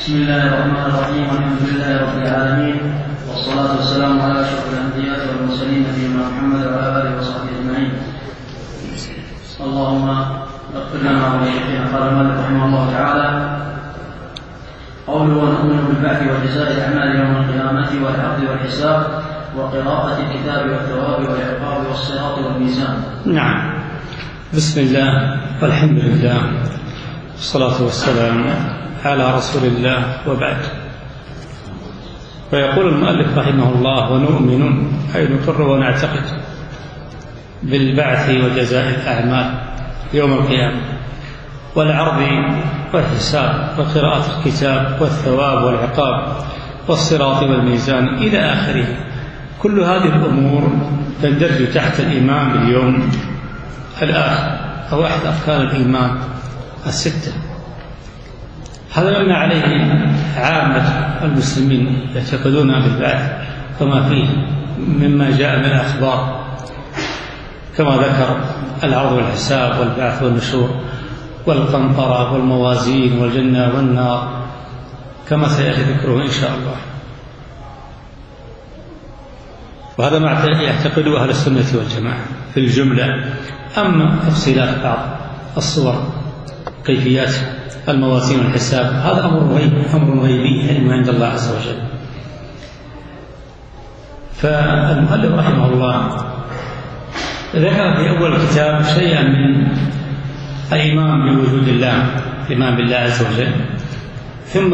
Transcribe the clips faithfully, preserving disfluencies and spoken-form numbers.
بسم الله الرحمن الرحيم. الحمد لله رب العالمين، والصلاة والسلام على أشرف الأنبياء والمرسلين نبينا محمد وعلى آله وصحبه أجمعين. اللهم اغفر لنا ولشيخنا. قال المؤلف رحمه الله تعالى: قوله ونؤمن بالبعث وجزاء الأعمال يوم القيامة والعرض والحساب وقراءة الكتاب والثواب والعقاب والصراط والميزان. نعم. بسم الله والحمد لله والصلاة والسلام على رسول الله، وبعد. ويقول المؤلف رحمه الله: ونؤمن أي نقر ونعتقد بالبعث وجزاء الأعمال يوم القيامة والعرض والحساب وقراءة الكتاب والثواب والعقاب والصراط والميزان إلى آخره. كل هذه الأمور تندرج تحت الإيمان باليوم الآخر أو أحد أركان الإيمان الستة. هذا مما عليه عامة المسلمين يعتقدون بالبعث وما فيه مما جاء من الأخبار، كما ذكر العرض والحساب والبعث والنشور والقنطرة والموازين والجنة والنار، كما سيأتي ذكره إن شاء الله. وهذا ما يعتقده أهل السنة والجماعة في الجملة. أما تفصيلات بعض الصور كيفيات الموازين والحساب هذا أمر غيب أمر غيبي علم عند الله عز وجل. فالمؤلف رحمه الله ذكر في أول الكتاب شيئا من الإيمان بوجود الله، الإيمان بالله عز وجل، ثم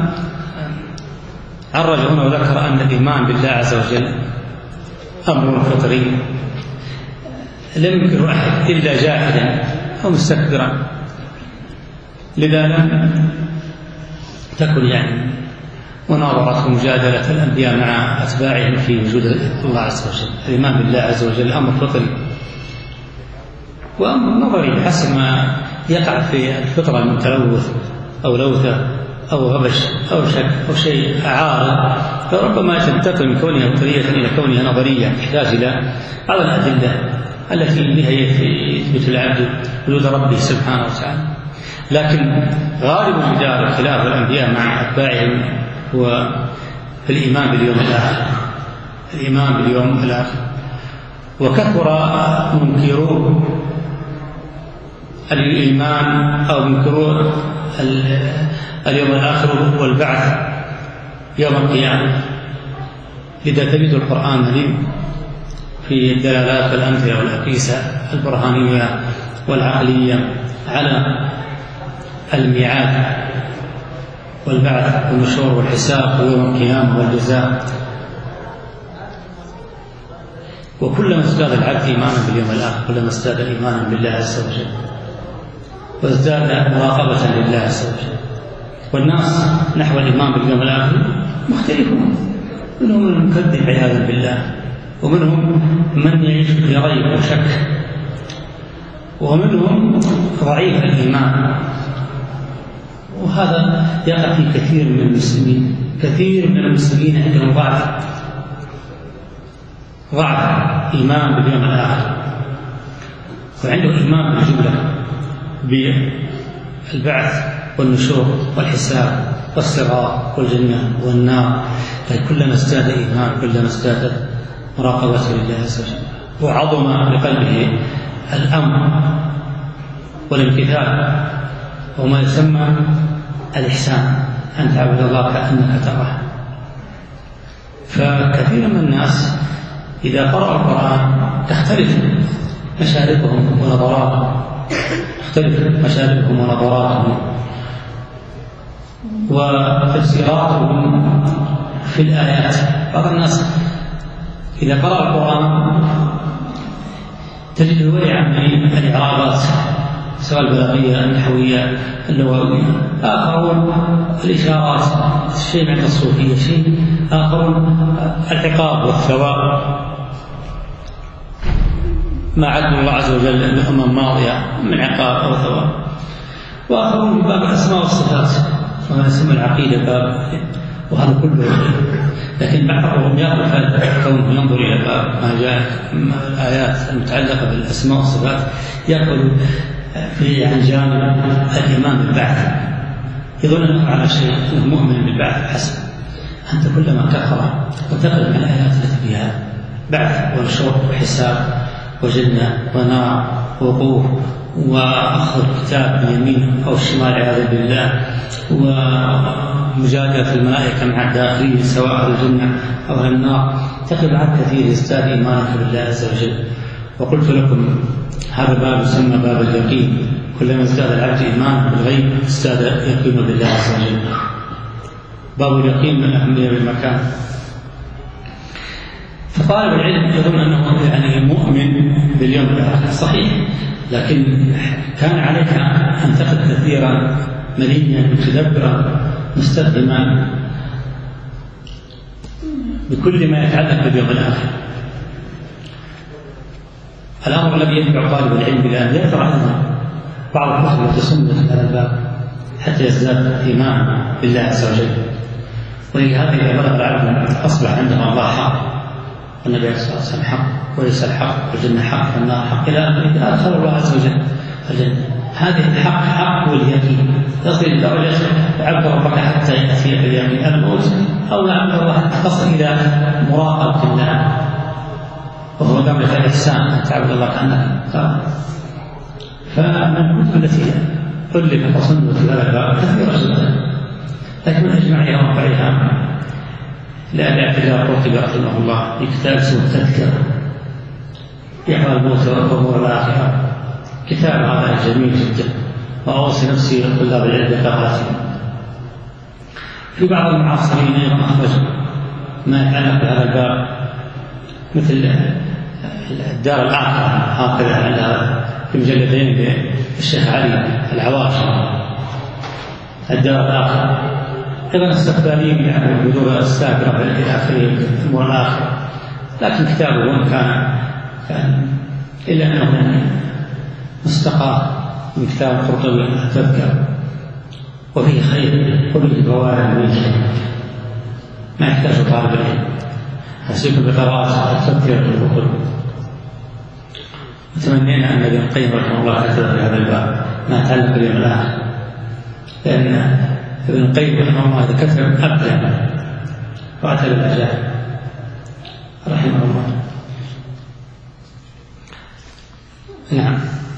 عرج هنا وذكر أن الإيمان بالله عز وجل أمر فطري لم ينكره أحد إلا جاحدا أو مستكبرا، لذا لم تكن يعني مناظرة ومجادلة الأنبياء مع أتباعهم في وجود الله عز وجل. الإيمان بالله عز وجل أمر فطري وأمر نظري حسب ما يقع في الفطرة من تلوث أو لوثة أو غبش أو شك أو شيء عارض، فربما تنتقل من كونها فطرية إلى كونها نظرية تحتاج إلى بعض الأدلة التي بها يثبت العبد وجود ربه سبحانه وتعالى. لكن غالب الجدال وخلاف الأنبياء مع أتباعهم هو في الإيمان باليوم الآخر، الإيمان باليوم الآخر. وكثر منكرو الإيمان أو منكرو اليوم الآخر والبعث يوم القيامة، لذا تجد القرآن مليء في الدلالات والأمثلة والأقيسة البرهانية والعقلية على الميعاد والبعث والنشور والحساب ويوم القيامة والجزاء. وكلما ازداد العبد إيمانا باليوم الآخر كلما ازداد إيمانا بالله عز وجل وازداد مراقبة لله عز وجل. والناس نحو الإيمان باليوم الآخر مختلفون، منهم من مكذب عياذا بالله، ومنهم من يعيش في ريب وشك، ومنهم ضعيف الإيمان. وهذا يقع في كثير من المسلمين. كثير من المسلمين عندهم ضعف ضعف إيمان باليوم الآخر، وعنده إيمان بالجملة بالبعث والنشور والحساب والصراط والجنة والنار. كلما ازداد إيمان كلما ازداد مراقبة لله عز وجل، وعظم بقلبه الأمر والامتثال وما يسمى الإحسان، أن تعبد الله كأنك تراه. فكثير من الناس إذا قرأوا القرآن تختلف مشاربهم ونظراتهم تختلف مشاربهم ونظراتهم وتفسيراتهم في الآيات. بعض الناس إذا قرأ القرآن تجد ورعا من الإعرابات سواء البلاغية النحوية اللغوية، آخرون الإشارات، شيء عند الصوفية، شيء آخرون العقاب والثواب ما عدل الله عز وجل الأمم ماضية من عقاب أو ثواب، وآخرون من باب الأسماء والصفات وما يسمى العقيدة باب، وهذا كله. لكن بعضهم يغفل كونه ينظر إلى باب ما جاء الآيات المتعلقة بالأسماء والصفات، يأخذ في عن جانب الإيمان بالبعث يظن أنه على شيء أنه مؤمن بالبعث حسب. أنت كلما تقرأ وتقرأ من الآيات التي فيها بعث ونشور وحساب وجنة ونار ووقوف وأخذ الكتاب باليمين أو الشمال عياذا بالله ومجادلة الملائكة مع الداخلين سواء الجنة أو النار، تقف عن كثير يزداد إيمانك بالله عز وجل. وقلت لكم هذا باب يسمى باب اليقين، كلما ازداد العبد إيمانا بالغيب ازداد يقينا بالله عز وجل. باب اليقين من أهمية بالمكان. فطالب العلم يظن أنه يعني مؤمن باليوم الآخر، صحيح، لكن كان عليك أن تقف كثيرا مليا متدبرا مستخدما بكل ما يتعلق باليوم الآخر. الأمر الذي يدفع طالب العلم إلى أن يقرأ بعض الكتب التي صنفت في هذا الباب حتى يزداد إيمان بالله عز وجل. ولهذا إذا بلغ العبد أصبح عنده الله حق والنبي صلى الله عليه وسلم حق وليس الحق والجنة حق والنار حق إلى آخره، أدخل الله عز وجل الجنة. هذه الحق حق واليقين تصل إلى درجة عبد ربك حتى يأتي باليقين الموت، أو عبد الله حتى تصل إلى مراقبة الله، وهو درجة الإحسان أن تعبد الله كأنك تراه. فمن الكتب التي ألفت وصنفت في هذا الباب كثيرة جدا، لكن أجمعها وأنفعها لا الاعتذار القرطبي رحمه الله في كتاب اسمه التذكرة في أحوال الموت وأمور الآخرة. كتاب هذا جميل جدا، وأوصي نفسي طلاب العلم بقراءته. في بعض المعاصرين أيضا أخرج ما يتعلق بهذا الباب، مثل الدار الآخرة هكذا عندها في مجلدين للشيخ علي العواشي، الدار الآخرة أيضا استقباليين يعني البذور السابرة إلى آخره أمور الآخرة. لكن كتابه وإن كان كان إلا أنه يعني مستقى من كتاب القرطبي التذكرة، وفيه خير كله فوائد منه ما يحتاج طالب العلم. أسيكم بقراءة التذكرة بالقرطبي. وتمنينا أن ابن القيم رحمه الله كتب في هذا الباب ما يتعلق باليوم الآخر، لأن ابن القيم رحمه الله هذا كتب أبدا وأتى بالأجاب رحمه الله. نعم،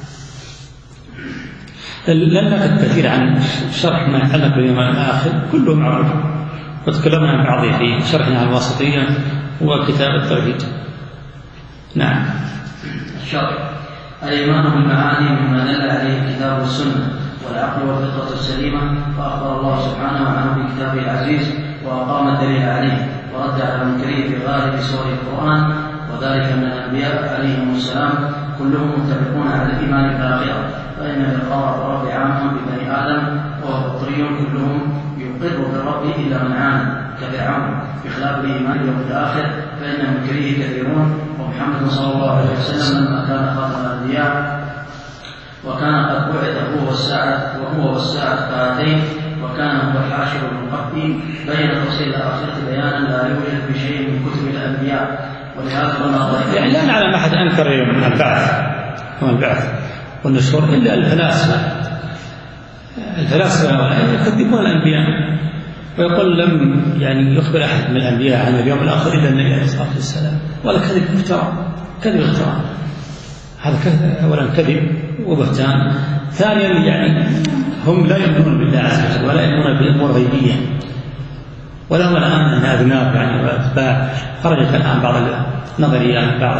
لن نقل كثير عن شرح ما يتعلق باليوم الآخر، كله معروف، وتكلمنا عن بعضه في شرحنا عن الواسطية وكتاب التوحيد. نعم. الشرح: الإيمان بالمعاني مما دل عليه الكتاب والسنة والعقل والفطرة السليمة، فأخبر الله سبحانه عنه في كتابه العزيز وأقام الدليل عليه ورد على المنكرين في غالب سور القرآن، وذلك من الأنبياء عليهم السلام كلهم متفقون على الإيمان بالآخرة، فإن لقاء الرب عاما ببني آدم وهو فطري كلهم يقر بالرب إلا من عانى كفرعون، بخلاف الإيمان باليوم الآخر فإن منكريه كثيرون. ومحمد صلى الله عليه وسلم لما كان خاتم الأنبياء وكان قد بعث هو والساعة وهو والساعة كهاتين، وكان هو الحاشر المقدم بين تفصيل الآخرة بيانا لا يوجد في شيء من كتب الأنبياء. ولهذا يعني لا نعلم أحد أنكر يوم البعث والبعث والنشور إلا الفلاسفة. الفلاسفة يكذبون الأنبياء، ويقول لم يعني يخبر أحد من الأنبياء عن اليوم الآخر إلا النبي عليه الصلاة والسلام، وهذا كذب افتراء، كذب افتراء، هذا أولا كذب وبهتان. ثانيا يعني هم لا يؤمنون بالله عز وجل ولا يؤمنون بأمور غيبية، ولهم الآن أذناب يعني وأتباع. خرجت الآن بعض النظريات بعض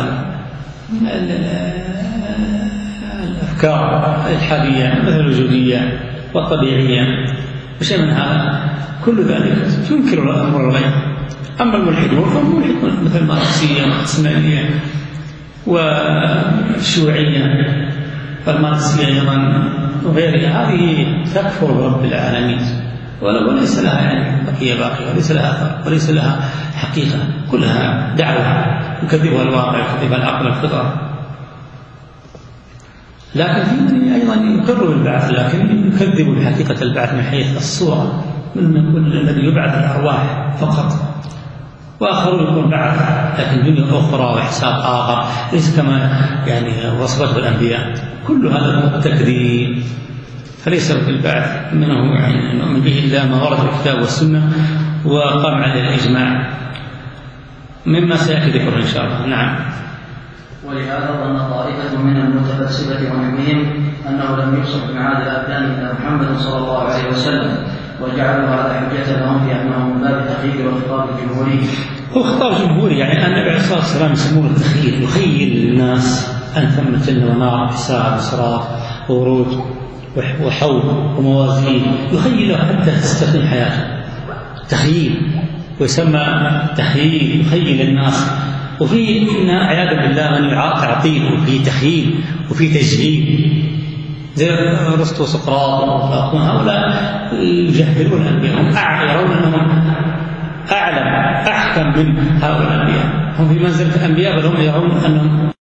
الأفكار الإلحادية مثل الوجودية والطبيعية وشيء من هذا، كل ذلك ينكر أمر الغيب. أما الملحدون فهم ملحدون مثل الماركسية والعثمانية والشيوعية والماركسية أيضا وغيرها، هذه تكفر برب العالمين وليس لها يعني بقية باقية، وليس لها أثر وليس لها حقيقة، كلها دعوة يكذبها الواقع يكذبها العقل والفطرة. لكن في أيضا يقر بالبعث، لكن يكذب بحقيقة البعث من حيث الصورة، من كل الذي يبعث الأرواح فقط، وآخرون يكون بعث لكن دنيا أخرى وحساب آخر ليس كما يعني وصفته الأنبياء. كل هذا تكذيب، فليس في البعث منه يعني نؤمن به إلا ما ورد في الكتاب والسنة وقام عليه الإجماع مما سيأتي ذكره إن شاء الله. نعم. ولهذا ظن طائفة من المتفلسفة ونحوهم أنه لم يوصف بمعاد الأبدان إلا محمد صلى الله عليه وسلم، وجعلوا هذا حجة لهم في أنه من باب التخيير والخطاب الجمهوري. هو خطاب جمهوري، يعني النبي عليه الصلاة والسلام يسمونه التخيير، يخيل الناس أن ثم جنة ونار، حساب وصراط وورود وحوض وموازين، يخيل له حتى تستقيم حياته. تخييل، ويسمى تخييل، يخيل الناس. وفي عياذا بالله من تعطيل، وفي تخييل، وفي تجهيل، زي ارسطو وسقراط والآخرون، هؤلاء يجهلون الأنبياء، هم يرون أنهم أعلم أحكم من هؤلاء الأنبياء، هم في منزلة الأنبياء، بل هم يرون أنهم